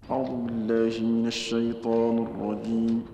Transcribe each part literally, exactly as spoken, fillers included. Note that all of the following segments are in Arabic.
أعوذ بالله من الشيطان الرجيم.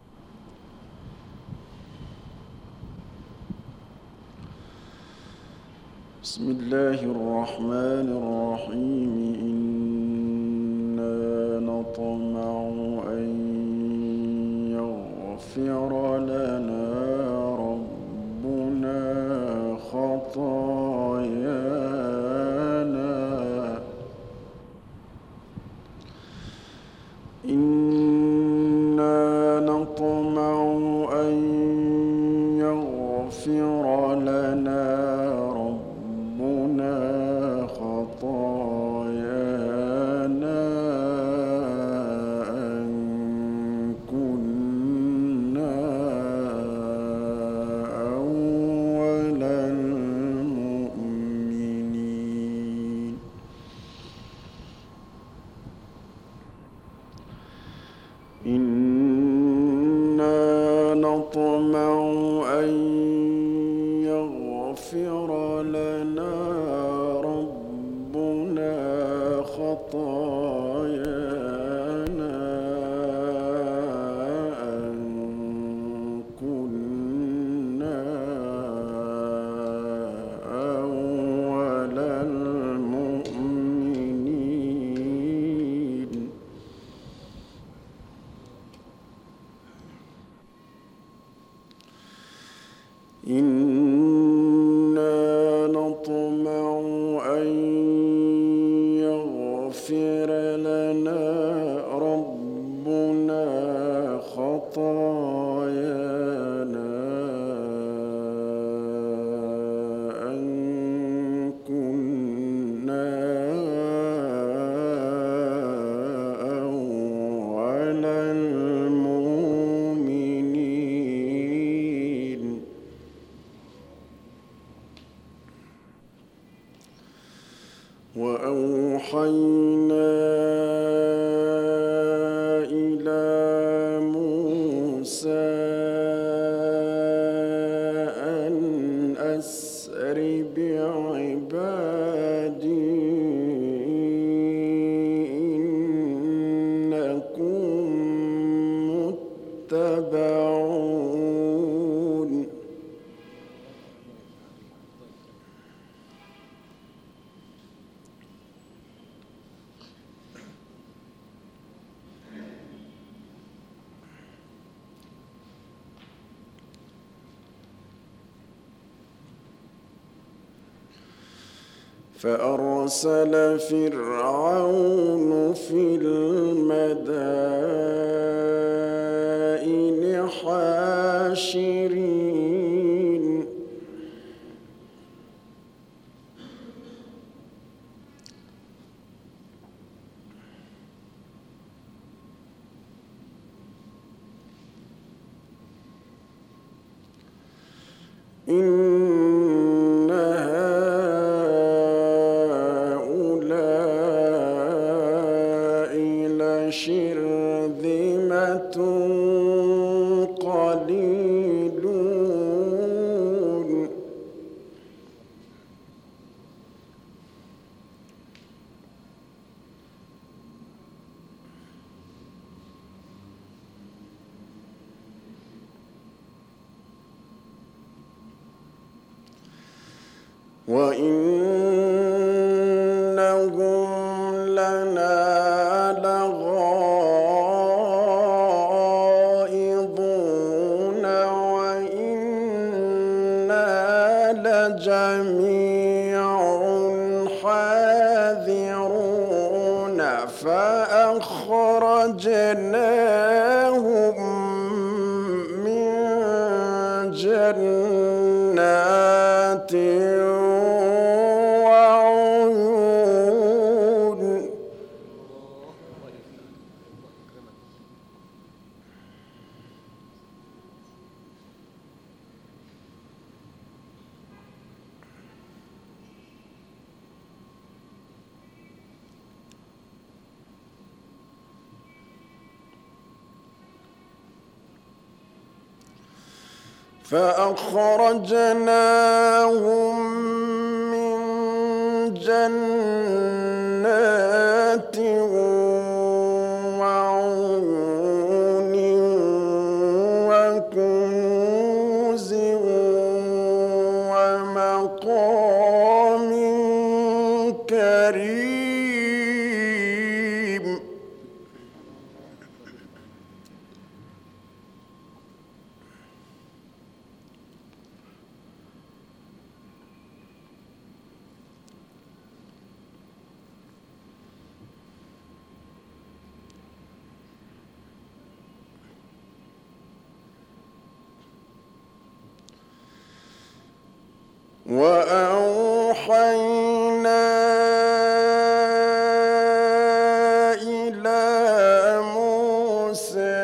بسم الله الرحمن الرحيم. إنا نطمع أن يغفر لنا ربنا خطايانا إنا نطمع أن يغفر لنا ربنا خطايانا أن كنا أول المؤمنين. إنا نطمع أن يغفر لنا ربنا خطايانا أن كنا أول المؤمنين. إنا نطمع أن يغفر لنا ربنا خطايانا أن كنا أول المؤمنين. وأوحينا إلى موسى أن أسر بعبادي إنكم متبعون. فأرسل فرعون في المدائن حاشرين إن هؤلاء لشرذمة قليلون. وإنهم لنا لغائظون وإنا لجميع حاذرون. فأخرجناهم من جنات وعيون. فأخرجناهم من جنات كريم. وأوحينا إلى موسى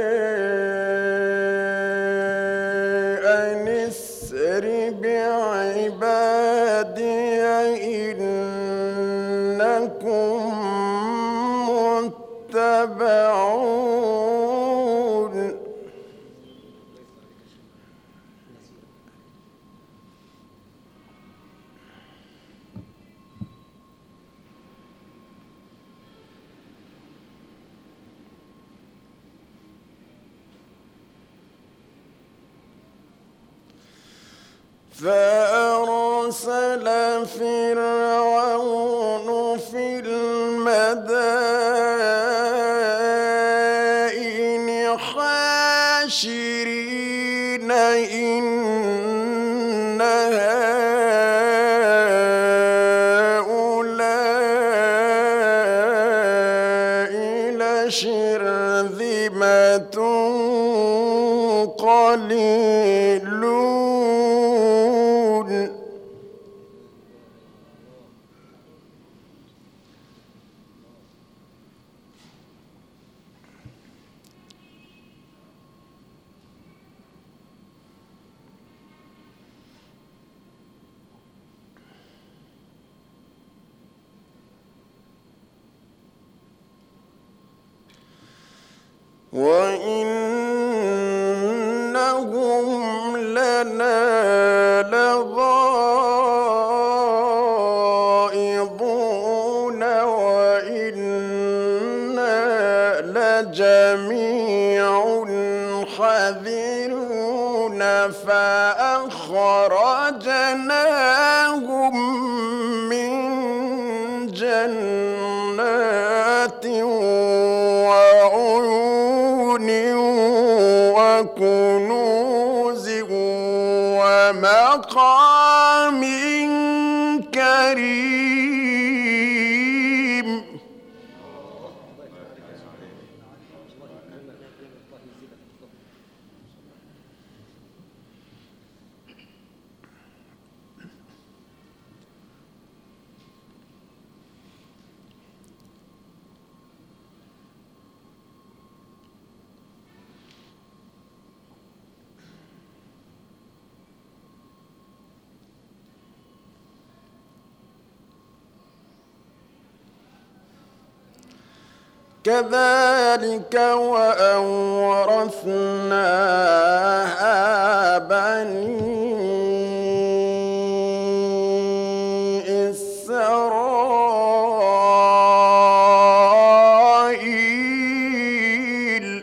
أن اسر بعبادي إنكم متبعون. فأرسل فرعون في المدائن حاشرين إن هؤلاء لشرذمة قليلون. وإنهم لنا لغائظون وإنا لجميع حذرون. فأخرجناهم من جنات وعيون وكنوز ومقام كريم. كذلك وأورثناها بني إسرائيل.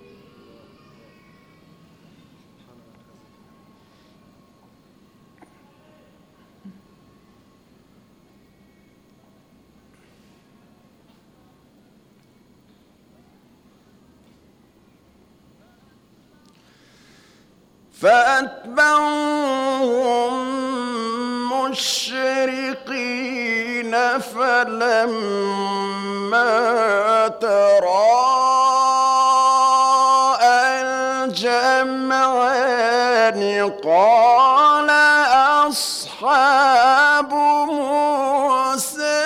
فأتبعوهم مشرقين فلما تراءى الجمعان قال أصحاب موسى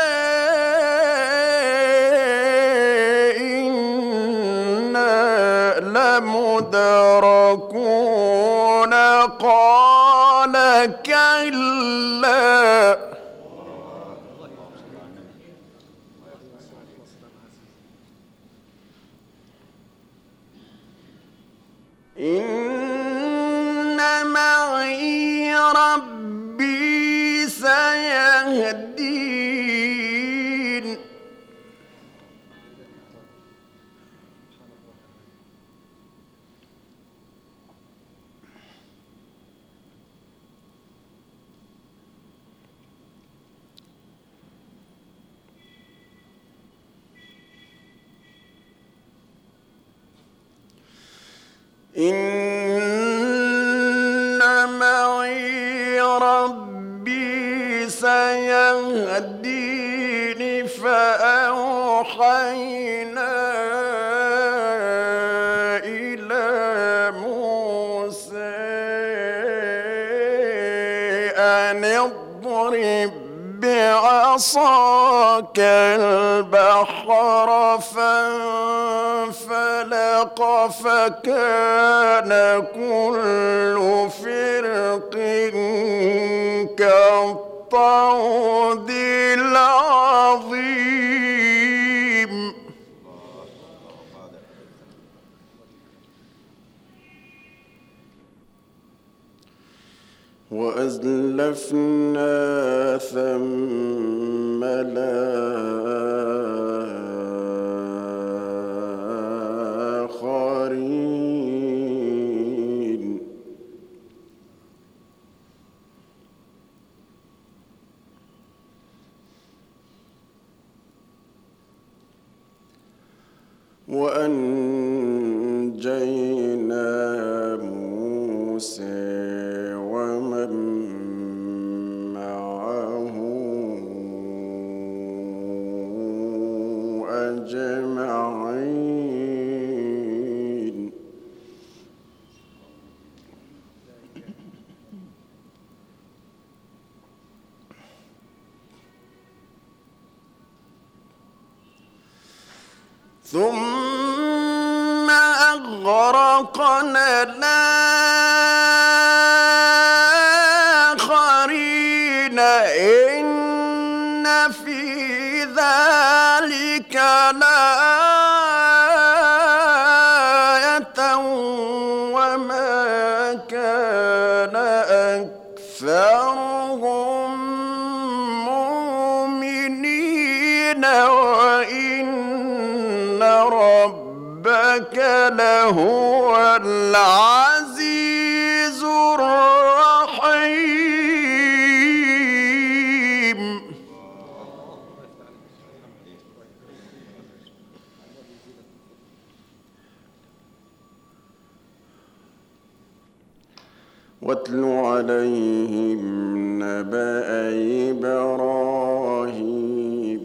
إنا لمدركون. قال كلا إن معي ربي سيهدين. الدين فأوحينا إلى موسى أن اضرب بعصاك البحر فانفلق فكان كل فرق كالطود العظيم. وأزلفنا ثم الآخرين. وأنجينا موسى ومن معه أجمعين. ثم أغرقنا الآخرين. إن في ذلك لآية وما كان أكثرهم مؤمنين وإن ربك لهو العزيز الرحيم. واتل عليهم نبأ إبراهيم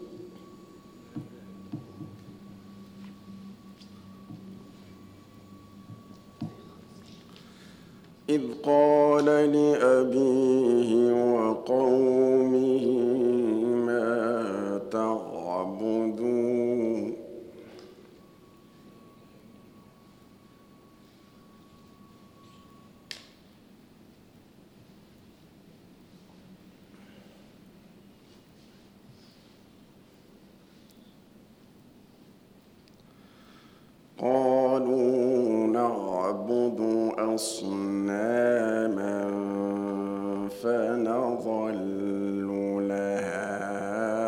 إذ قال لأبيه وقومه ما تعبدون قالوا نعبد أصناما فنظل لها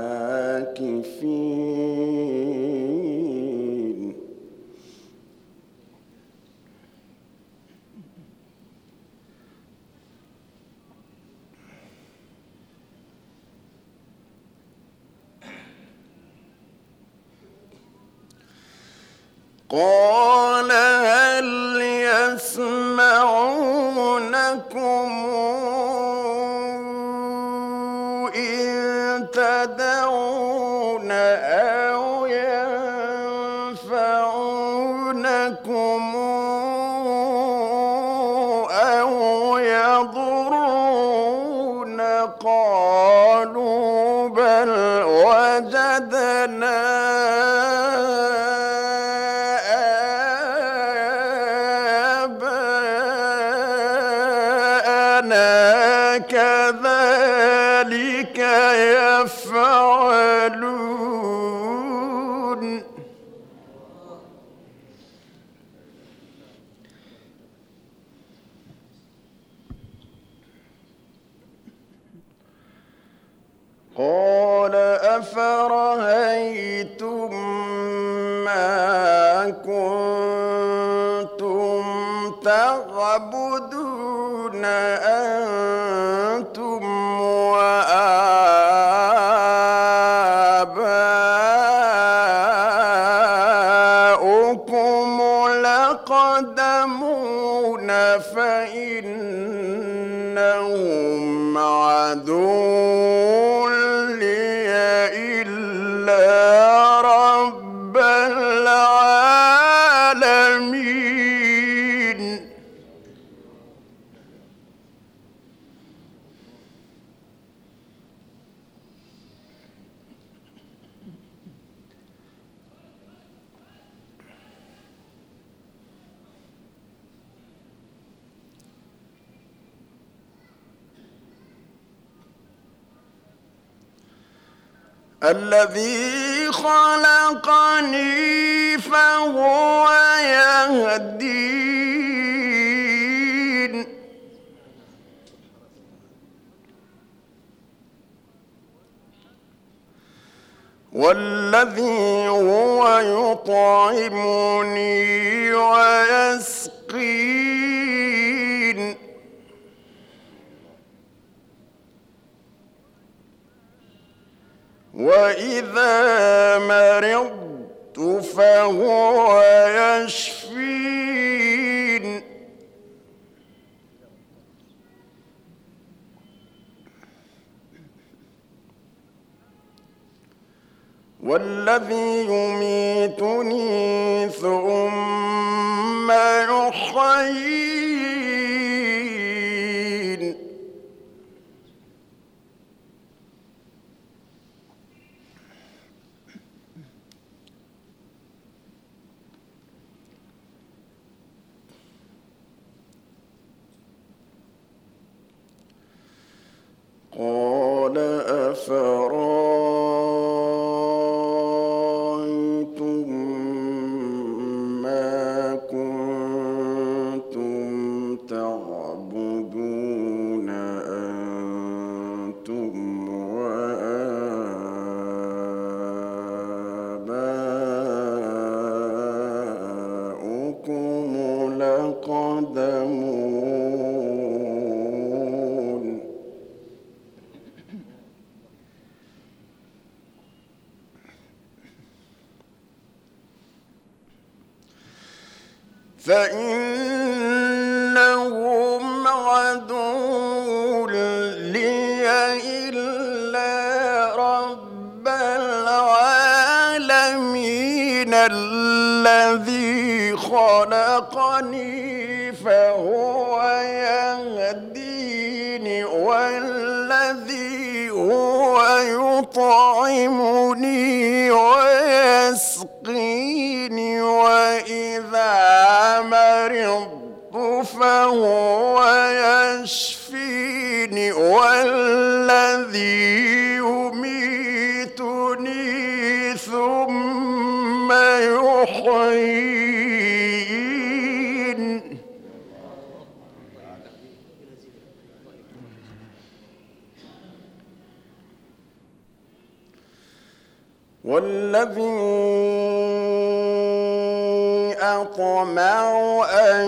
عاكفين. قال هل يسمعونكم إن تدعون أو ينفعونكم أو يضرون؟ قالوا بل وجدنا كذلك يفعلون. قال أفرأيتم ما كنتم تعبدون أنتم وآباؤكم الأقدمون فإنهم عدو إلا رب العالمين الذي خلقني فهو يهدين والذي هو يطعمني ويسقين وإذا مرضت فهو يشفين والذي يميتني ثم يحيين قال أفرأيتم ما كنتم تعبدون أنتم وآباؤكم الأقدمون فإنهم عدو لي إلا رب العالمين الذي خلقني فهو يهديني والذي هو يطعمني ويسقيني وإذا مرضت فهو يشفيني والذي يميتني ثم يحيين والذي أطمع أن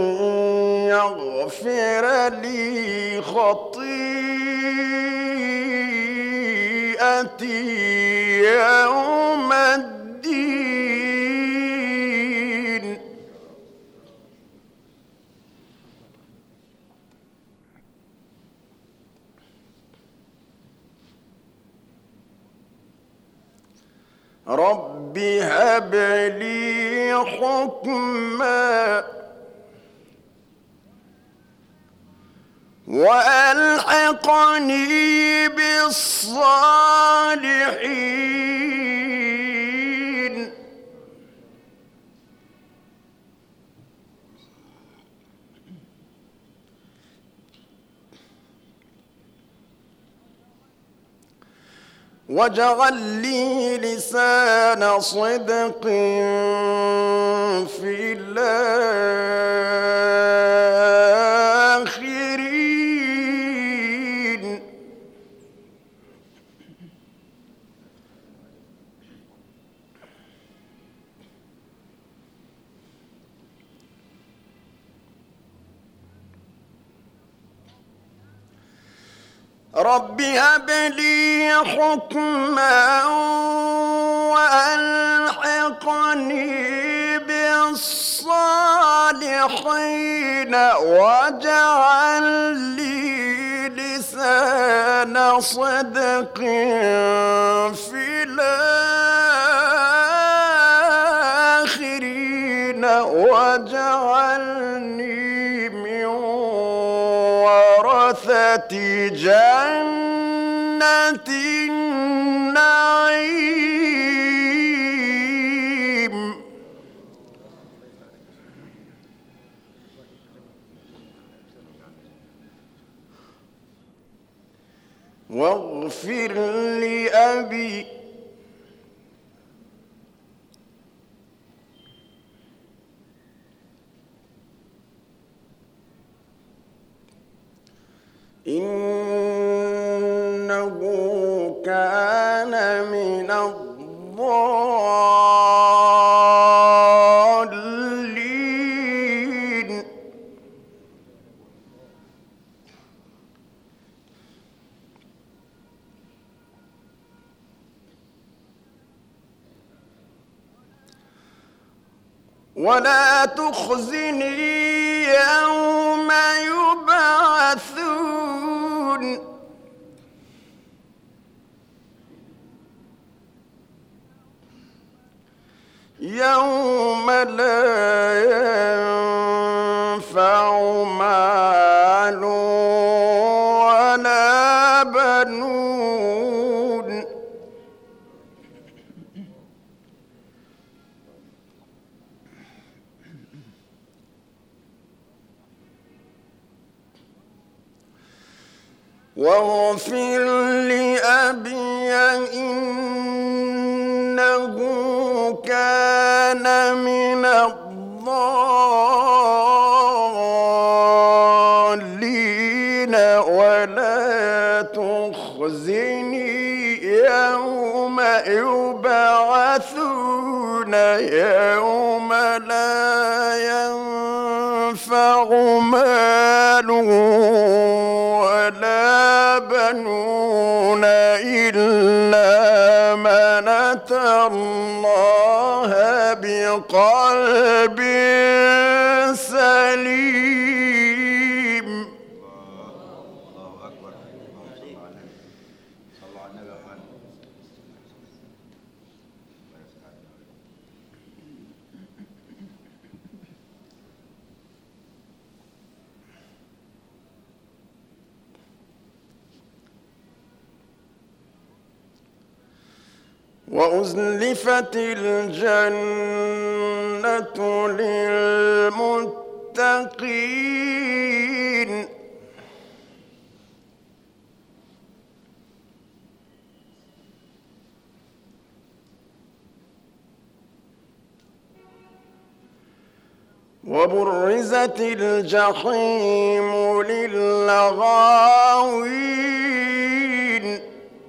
يغفر لي خطيئتي يوم الدين رب هب لي حكما وألحقني بالصالحين واجعل لي لسان صدق في الآخرين رب هب لي حكما وألحقني بالصالحين واجعل لي لسان صدق في الآخرين جنة النعيم واغفر لأبي إنه كان من الضالين ولا تخزني يوم يبعثون يوم لا ينفع مال ولا بنون واغفر لأبي إنه كان من الضالين ولا تخزني يوم يبعثون يوم لا ينفع مال ولا بنون إلا من أتى الله بقلب سليم. الله أكبر. صلى على النبي محمد. وأزلفت الجنة للمتقين وبرزت الجحيم للغاوين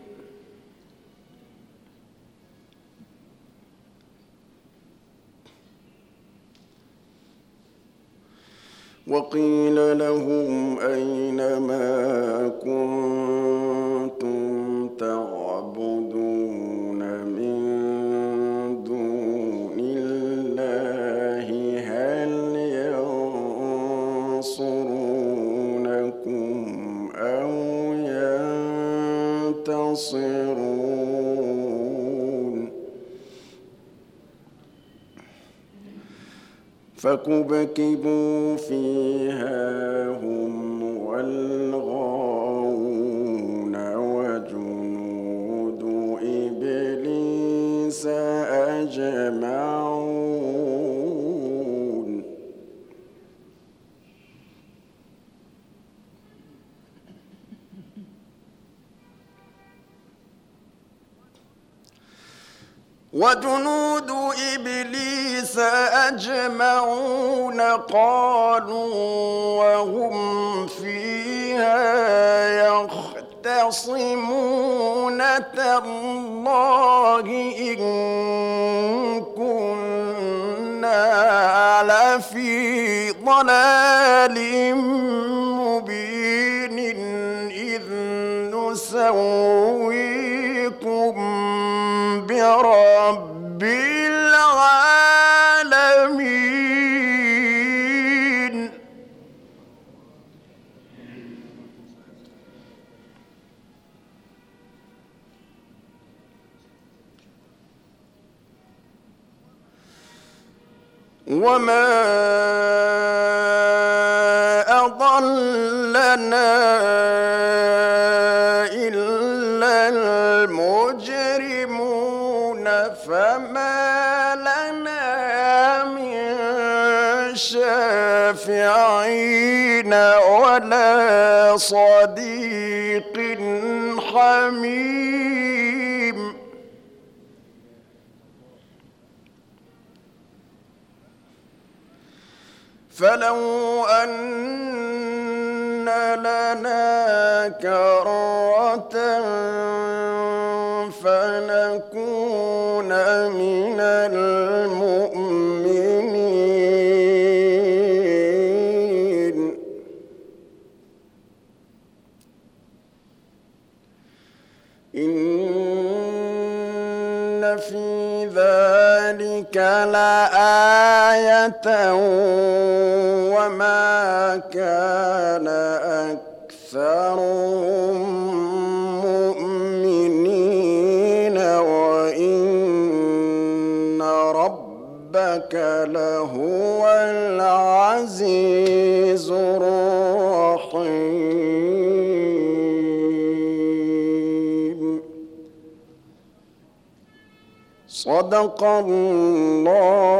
وقيل لهم أين ما كنتم تعبدون من دون الله هل ينصرونكم أو ينتصرون فكبكبوا فيها هم والغاوون وجنود إبليس أجمعون وجنود إبليس أجمعون قالوا وهم فيها يختصمون تالله إن كنا لفي ضلال مبين إذ نسويكم برب العالمين وما أضلنا فما لنا من شافعين ولا صديق حميم فلو أن لنا كرة فنكون من المؤمنين إن في ذلك لآية وما كان أكثرهم مؤمنين وإن ربك لهو العزيز الرحيم. صدق الله